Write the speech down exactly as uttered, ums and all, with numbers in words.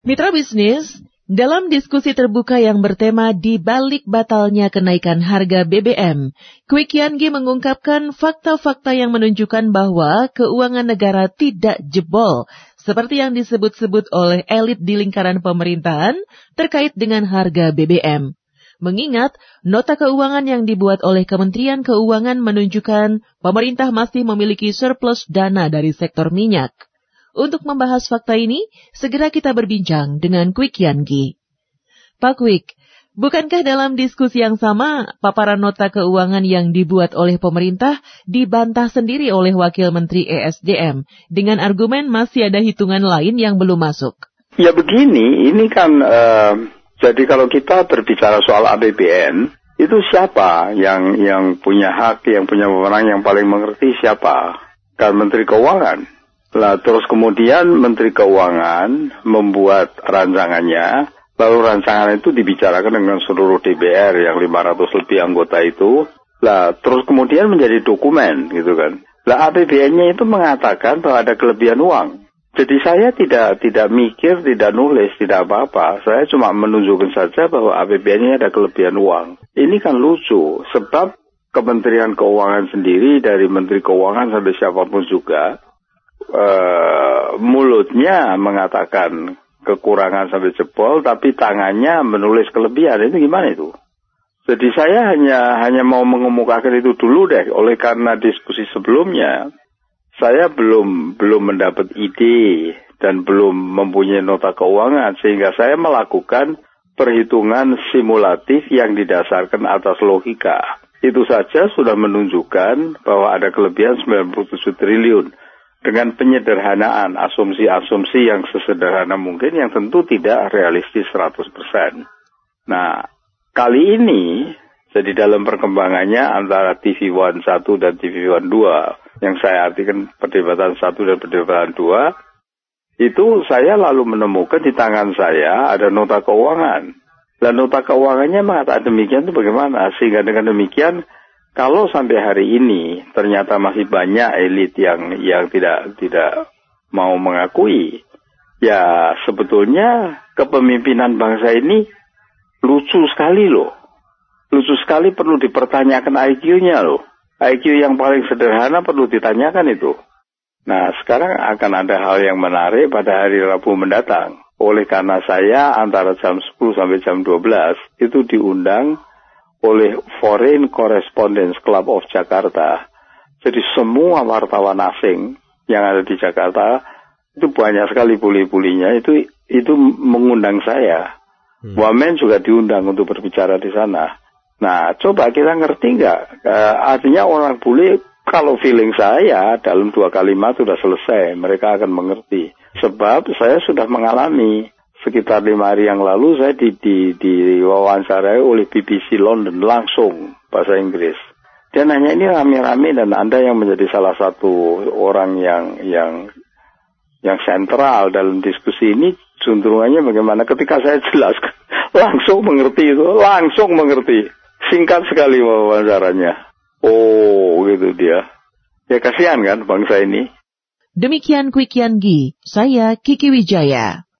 Mitra bisnis, dalam diskusi terbuka yang bertema di balik batalnya kenaikan harga B B M, Kwi Kian Gi mengungkapkan fakta-fakta yang menunjukkan bahwa keuangan negara tidak jebol, seperti yang disebut-sebut oleh elit di lingkaran pemerintahan terkait dengan harga B B M. Mengingat nota keuangan yang dibuat oleh Kementerian Keuangan menunjukkan pemerintah masih memiliki surplus dana dari sektor minyak. Untuk membahas fakta ini, segera kita berbincang dengan Kwi Kian Gi. Pak Kwik, bukankah dalam diskusi yang sama, paparan nota keuangan yang dibuat oleh pemerintah dibantah sendiri oleh Wakil Menteri E S D M dengan argumen masih ada hitungan lain yang belum masuk? Ya begini, ini kan, uh, jadi kalau kita berbicara soal A P B N, itu siapa yang yang punya hak, yang punya wewenang, yang paling mengerti siapa? Kan Menteri Keuangan. Lah terus kemudian Menteri Keuangan membuat rancangannya, lalu rancangan itu dibicarakan dengan seluruh D P R yang lima ratus lebih anggota itu. Lah terus kemudian menjadi dokumen gitu kan. Lah A P B N-nya itu mengatakan bahwa ada kelebihan uang. Jadi saya tidak tidak mikir, tidak nulis, tidak apa-apa. Saya cuma menunjukkan saja bahwa A P B N-nya ada kelebihan uang. Ini kan lucu, sebab Kementerian Keuangan sendiri dari Menteri Keuangan sampai siapapun juga, Uh, mulutnya mengatakan kekurangan sampai jebol, tapi tangannya menulis kelebihan. Itu gimana itu? Jadi saya hanya hanya mau mengemukakan itu dulu deh. Oleh karena diskusi sebelumnya, saya belum belum mendapat ide dan belum mempunyai nota keuangan, sehingga saya melakukan perhitungan simulatif yang didasarkan atas logika. Itu saja sudah menunjukkan bahwa ada kelebihan sembilan puluh tujuh triliun. Dengan penyederhanaan asumsi-asumsi yang sesederhana mungkin, yang tentu tidak realistis seratus persen. Nah, kali ini, jadi dalam perkembangannya antara T V One satu dan T V One dua, yang saya artikan perdebatan satu dan perdebatan dua, itu saya lalu menemukan di tangan saya ada nota keuangan. Dan nota keuangannya mengatakan demikian itu bagaimana? Sehingga dengan demikian, kalau sampai hari ini ternyata masih banyak elit yang yang tidak tidak mau mengakui, ya sebetulnya kepemimpinan bangsa ini lucu sekali loh. Lucu sekali, perlu dipertanyakan I Q-nya loh. I Q yang paling sederhana perlu ditanyakan itu. Nah, sekarang akan ada hal yang menarik pada hari Rabu mendatang. Oleh karena saya antara jam sepuluh sampai jam dua belas itu diundang oleh Foreign Correspondents Club of Jakarta. Jadi semua wartawan asing yang ada di Jakarta, itu banyak sekali puli-pulinya, itu itu mengundang saya. Hmm. Wamen juga diundang untuk berbicara di sana. Nah, coba kita ngerti nggak? E, artinya orang bule, kalau feeling saya, dalam dua kalimat sudah selesai. Mereka akan mengerti. Sebab saya sudah mengalami. Sekitar lima hari yang lalu saya di, di, diwawancarai oleh B B C London langsung bahasa Inggris. Dia nanya ini rame-rame dan Anda yang menjadi salah satu orang yang yang yang sentral dalam diskusi ini, cenderungannya bagaimana? Ketika saya jelaskan, langsung mengerti itu, langsung mengerti. Singkat sekali wawancaranya. Oh, gitu dia. Ya kasihan kan bangsa ini. Demikian Kwi Kian Gi, saya Kiki Wijaya.